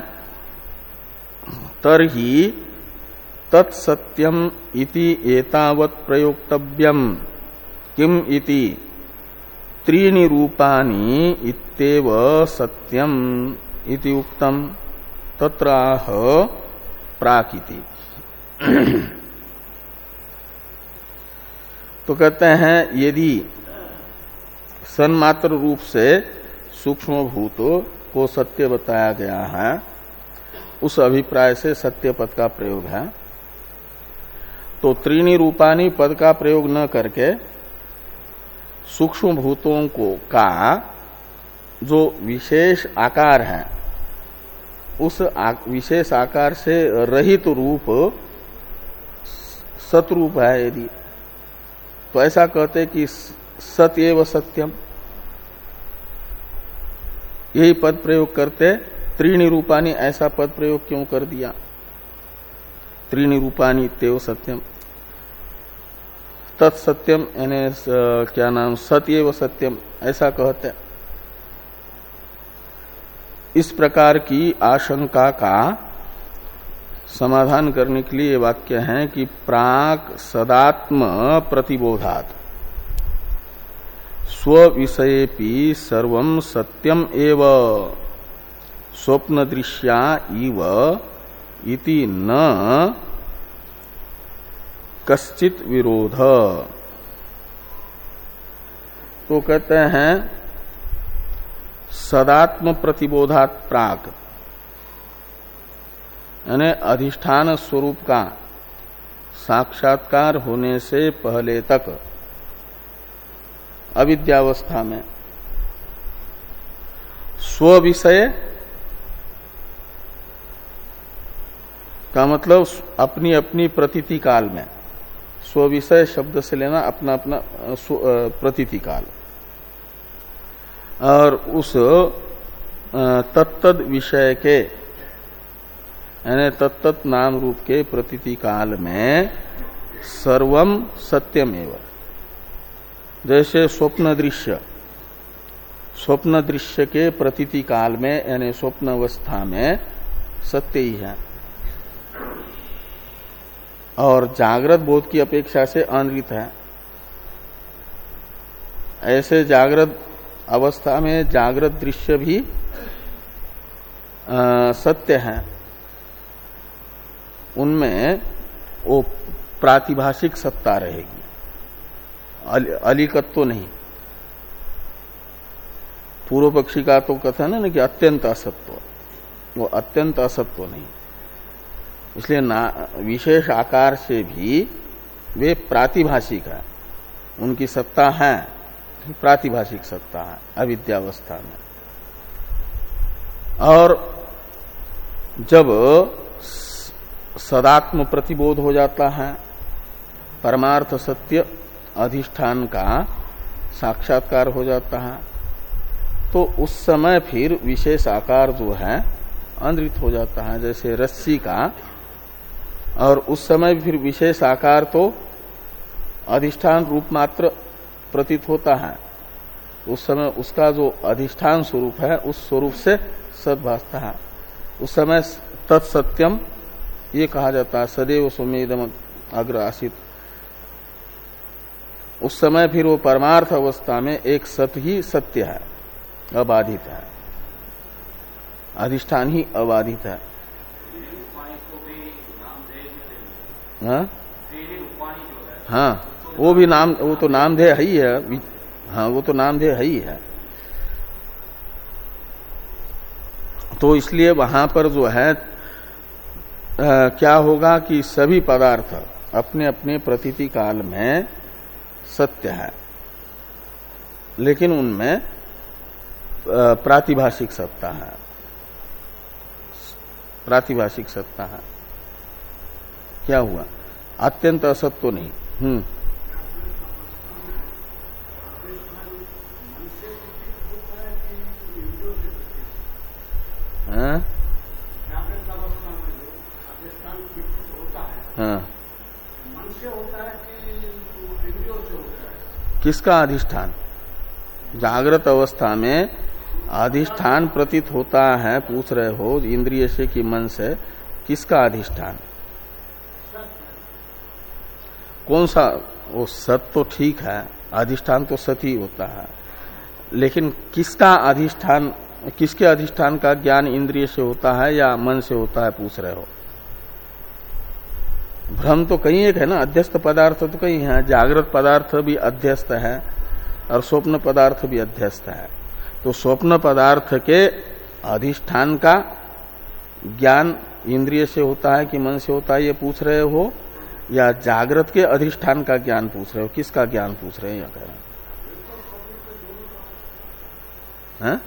तरहि तत्सत्यम इति एतावत् प्रयोक्तव्यम किम इति त्रीणि रूपानि इत्येव सत्यम इति उक्तम तत्राह प्राकिति। तो कहते हैं यदि सन्मात्र रूप से सूक्ष्म भूतों को सत्य बताया गया है, उस अभिप्राय से सत्य पद का प्रयोग है, तो त्रीणि रूपानी पद का प्रयोग न करके सूक्ष्म भूतों को का जो विशेष आकार है उस आ, विशेष आकार से रहित रूप सतरूप है यदि, तो ऐसा कहते कि सत्येव सत्यम, यही पद प्रयोग करते। त्रीणि रूपानी ऐसा पद प्रयोग क्यों कर दिया? त्रीणि रूपानी तेव सत्यम, तत्सत्यम यानी क्या नाम सत्येव सत्यम ऐसा कहते। इस प्रकार की आशंका का समाधान करने के लिए वाक्य है कि प्राक सदात्म प्रतिबोधात स्व विषयेपि सर्वं सत्यम एव स्वप्न दृश्या इव इति न कश्चित विरोध। तो कहते हैं सदात्म प्रतिबोधात प्राक यानी अधिष्ठान स्वरूप का साक्षात्कार होने से पहले तक अविद्यावस्था में स्व विषय का मतलब अपनी अपनी प्रतीति काल में, स्व विषय शब्द से लेना अपना अपना प्रतीति काल, और उस तत्तद विषय के यानी तत्त नाम रूप के प्रतीति काल में सर्वम सत्यमेव। जैसे स्वप्न दृश्य, स्वप्न दृश्य के प्रतीति काल में यानी स्वप्न अवस्था में सत्य ही है, और जागृत बोध की अपेक्षा से अनृत है। ऐसे जागृत अवस्था में जागृत दृश्य भी आ, सत्य है, उनमें वो प्रातिभाषिक सत्ता रहेगी, अलिकत तो नहीं। पूर्व पक्षी का तो कथन है ना कि अत्यंत असत्व, वो अत्यंत असत्व नहीं, इसलिए ना विशेष आकार से भी वे प्रातिभाषिक है, उनकी सत्ता है, प्रातिभाषिक सत्ता है अविद्यावस्था में। और जब सदात्म प्रतिबोध हो जाता है, परमार्थ सत्य अधिष्ठान का साक्षात्कार हो जाता है, तो उस समय फिर विशेष आकार जो है अनृत हो जाता है, जैसे रस्सी का, और उस समय फिर विशेष आकार तो अधिष्ठान रूप मात्र प्रतीत होता है, उस समय उसका जो अधिष्ठान स्वरूप है उस स्वरूप से सत भासता है। उस समय तत्सत्यम ये कहा जाता है, सदैव सौम्येदम अग्र आसित। उस समय फिर वो परमार्थ अवस्था में एक सत ही सत्य है, अबाधित है, अधिष्ठान ही अबाधित है। हाँ हाँ, वो भी नाम, वो तो नामधेय है ही है। हाँ, वो तो नामधेय है ही है। तो इसलिए वहां पर जो है आ, क्या होगा कि सभी पदार्थ अपने अपने प्रतीति काल में सत्य है, लेकिन उनमें प्रातिभाषिक सत्ता है, प्रातिभाषिक सत्ता है। क्या हुआ? अत्यंत असत तो नहीं। हम्म हाँ हाँ किसका अधिष्ठान? जागृत अवस्था में अधिष्ठान प्रतीत होता है, पूछ रहे हो इंद्रिय से कि मन से, किसका अधिष्ठान? कौन सा? वो सत तो ठीक है, अधिष्ठान तो सत ही होता है, लेकिन किसका अधिष्ठान, किसके अधिष्ठान का ज्ञान इंद्रिय से होता है या मन से होता है, पूछ रहे हो? भ्रम तो कहीं एक है ना, अध्यस्त पदार्थ तो कहीं है। जागृत पदार्थ भी अध्यस्त है और स्वप्न पदार्थ भी अध्यस्त है। तो स्वप्न पदार्थ के अधिष्ठान का ज्ञान इंद्रिय से होता है कि मन से होता है, ये पूछ रहे हो, या जागृत के अधिष्ठान का ज्ञान पूछ रहे हो? किसका ज्ञान पूछ रहे हैं? या कह रहे हैं?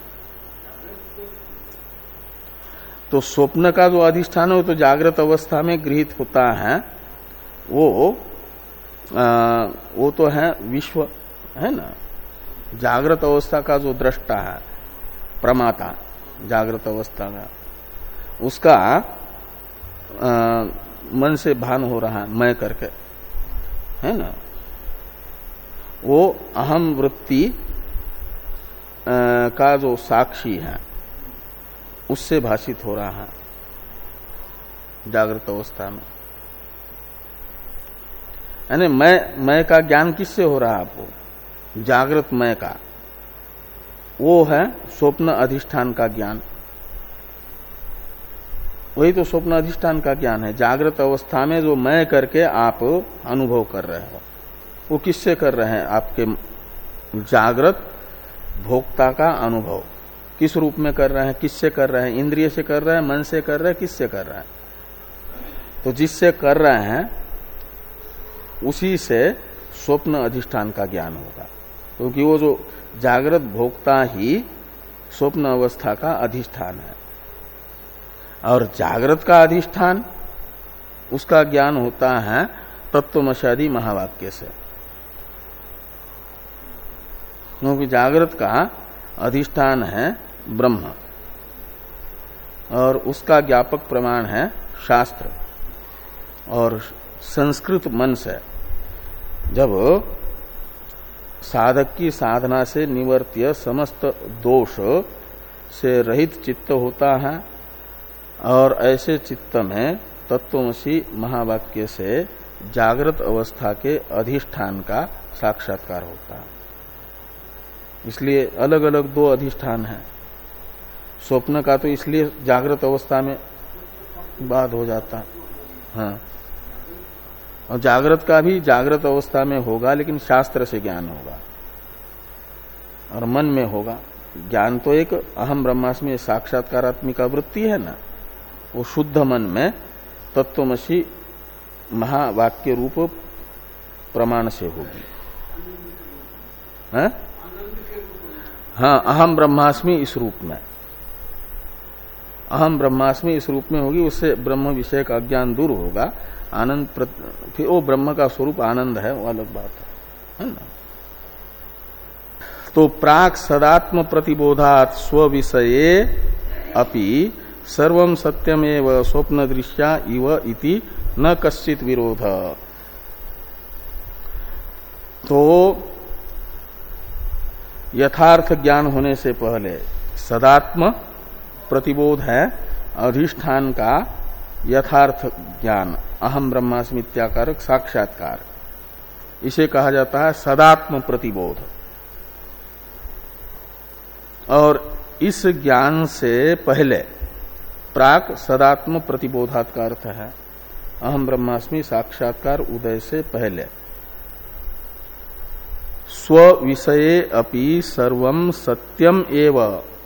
तो स्वप्न का जो अधिष्ठान है वो तो जागृत अवस्था में गृहीत होता है, वो आ, वो तो है विश्व, है ना। जागृत अवस्था का जो दृष्टा है, प्रमाता जागृत अवस्था का, उसका आ, मन से भान हो रहा है, मैं करके, है ना। वो अहम वृत्ति का जो साक्षी है उससे भाषित हो रहा है जागृत अवस्था में। यानी मैं मैं का ज्ञान किससे हो रहा है आपको? जागृत मैं का, वो है स्वप्न अधिष्ठान का ज्ञान। वही तो स्वप्न अधिष्ठान का ज्ञान है। जागृत अवस्था में जो मैं करके आप अनुभव कर रहे हो, वो किससे कर रहे हैं? आपके जागृत भोक्ता का अनुभव किस रूप में कर रहे हैं? किससे कर रहे हैं? इंद्रिय से कर रहे हैं, मन से कर रहे हैं, किससे कर रहे हैं? तो जिससे कर रहे हैं उसी से स्वप्न अधिष्ठान का ज्ञान होगा, क्योंकि वो जो जागृत भोक्ता ही स्वप्न अवस्था का अधिष्ठान है। और जागृत का अधिष्ठान, उसका ज्ञान होता है तत्वमशादी महावाक्य से, क्योंकि जागृत का अधिष्ठान है ब्रह्म और उसका ज्ञापक प्रमाण है शास्त्र। और संस्कृत मन से जब साधक की साधना से निवर्त्य समस्त दोष से रहित चित्त होता है, और ऐसे चित्त में तत्वमसी महावाक्य से जागृत अवस्था के अधिष्ठान का साक्षात्कार होता है। इसलिए अलग अलग दो अधिष्ठान हैं। स्वप्न का तो इसलिए जागृत अवस्था में बात हो जाता है, हाँ, और जागृत का भी जागृत अवस्था में होगा, लेकिन शास्त्र से ज्ञान होगा और मन में होगा। ज्ञान तो एक अहम ब्रह्मास्मि साक्षात्कारात्मिका वृत्ति है ना, वो शुद्ध मन में तत्वमसी महावाक्य रूप प्रमाण से होगी। है? हाँ, अहम ब्रह्मास्मि इस रूप में, अहम ब्रह्मास्मि इस रूप में होगी। उससे ब्रह्म विषय का अज्ञान दूर होगा। आनंद प्रत... फिर वो ब्रह्म का स्वरूप आनंद है, वो अलग बात है, है ना। तो प्राक सदात्म प्रतिबोधात स्व विषये अपि सर्वं सत्यमेव स्वप्न दृश्या इव इति न कश्चित विरोध। तो यथार्थ ज्ञान होने से पहले सदात्म प्रतिबोध है, अधिष्ठान का यथार्थ ज्ञान, अहम ब्रह्मास्मित्याकारक साक्षात्कार, इसे कहा जाता है सदात्म प्रतिबोध। और इस ज्ञान से पहले प्राक सदात्म प्रतिबोधात का अर्थ है अहम ब्रह्मास्मि साक्षात्कार उदय से पहले स्व विषये अपि सर्वम सत्यम एव।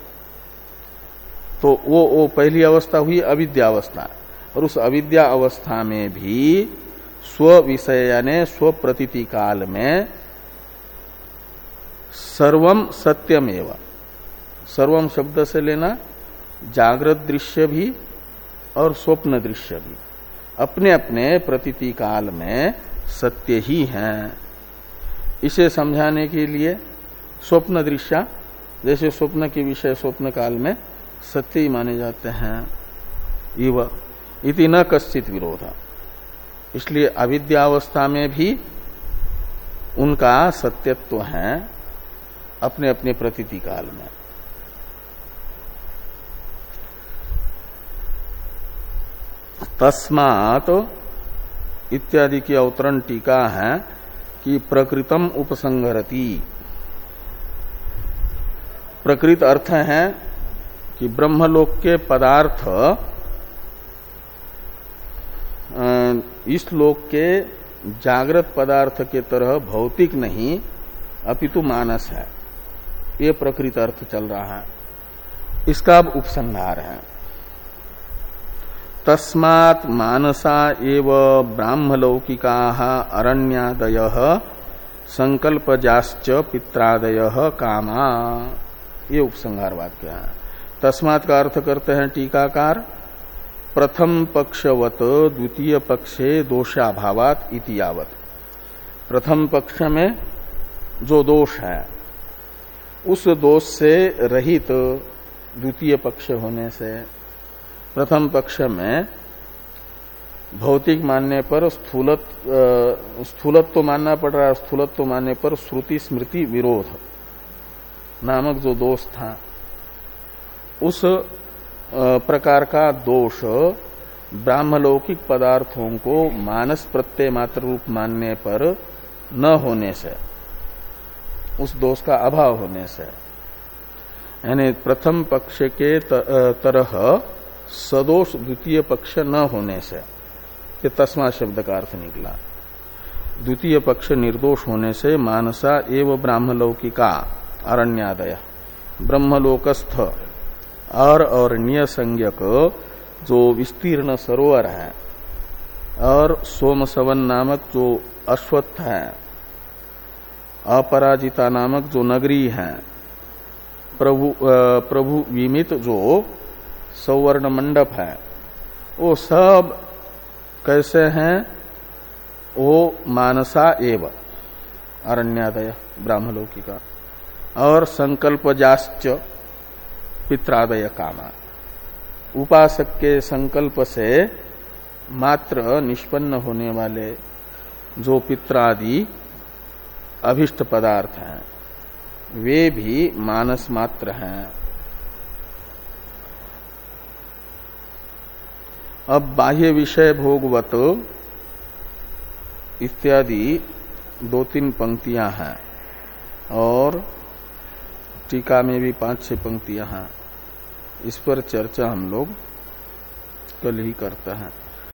तो वो वो पहली अवस्था हुई अविद्या अवस्था, और उस अविद्या अवस्था में भी स्व विषय यानी स्व प्रतीति काल में सर्वम सत्यमेव, सर्वम शब्द से लेना जागृत दृश्य भी और स्वप्न दृश्य भी अपने अपने प्रतीति काल में सत्य ही हैं। इसे समझाने के लिए स्वप्न दृश्य, जैसे स्वप्न के विषय स्वप्न काल में सत्य ही माने जाते हैं, इव इति न कश्चित विरोध। इसलिए अविद्यावस्था में भी उनका सत्यत्व है अपने अपने प्रतीति काल में। तस्मात् इत्यादि की अवतरण टीका है कि प्रकृतम उपसंहरति। प्रकृत अर्थ है कि ब्रह्मलोक के पदार्थ इस लोक के जागृत पदार्थ के तरह भौतिक नहीं अपितु मानस है, ये प्रकृत अर्थ चल रहा है। इसका अब उपसंहार है। तस्मात् मानसा एव ब्राह्मलौकिका अरण्यादय संकल्पजाश्च पित्रादय कामा, ये उपसंहार वाक्य है। तस्मात् का अर्थ करते हैं टीकाकार प्रथम पक्षवत द्वितीय पक्षे दोषाभावात इति यावत। प्रथम पक्ष में जो दोष है उस दोष से रहित द्वितीय पक्ष होने से, प्रथम पक्ष में भौतिक मानने पर स्थूलत स्थूलत्व तो मानना पड़ रहा है, स्थूलत्व तो मानने पर श्रुति स्मृति विरोध नामक जो दोष था, उस प्रकार का दोष ब्राह्मलौकिक पदार्थों को मानस प्रत्यय मात्र रूप मानने पर न होने से, उस दोष का अभाव होने से, यानी प्रथम पक्ष के तरह सदोष द्वितीय पक्ष न होने से, ये तस्मा शब्द का अर्थ निकला। द्वितीय पक्ष निर्दोष होने से मानसा एव ब्राह्मलौकिका अरण्यादय, ब्रह्मलोकस्थ और अरण्य संज्ञक जो विस्तीर्ण सरोवर है और सोमसवन नामक जो अश्वत्थ है, अपराजिता नामक जो नगरी है, प्रभु प्रभु विमित जो सौवर्ण मंडप है, वो सब कैसे हैं? वो मानसा एव अरण्यादय ब्राह्मलोकिका और संकल्पजाश्च पित्रादय कामा, उपासक के संकल्प से मात्र निष्पन्न होने वाले जो पित्रादि अभिष्ट पदार्थ हैं वे भी मानस मात्र हैं। अब बाह्य विषय भोगवत इत्यादि दो तीन पंक्तियां हैं और टीका में भी पांच छह पंक्तियां हैं। इस पर चर्चा हम लोग कल ही करते हैं।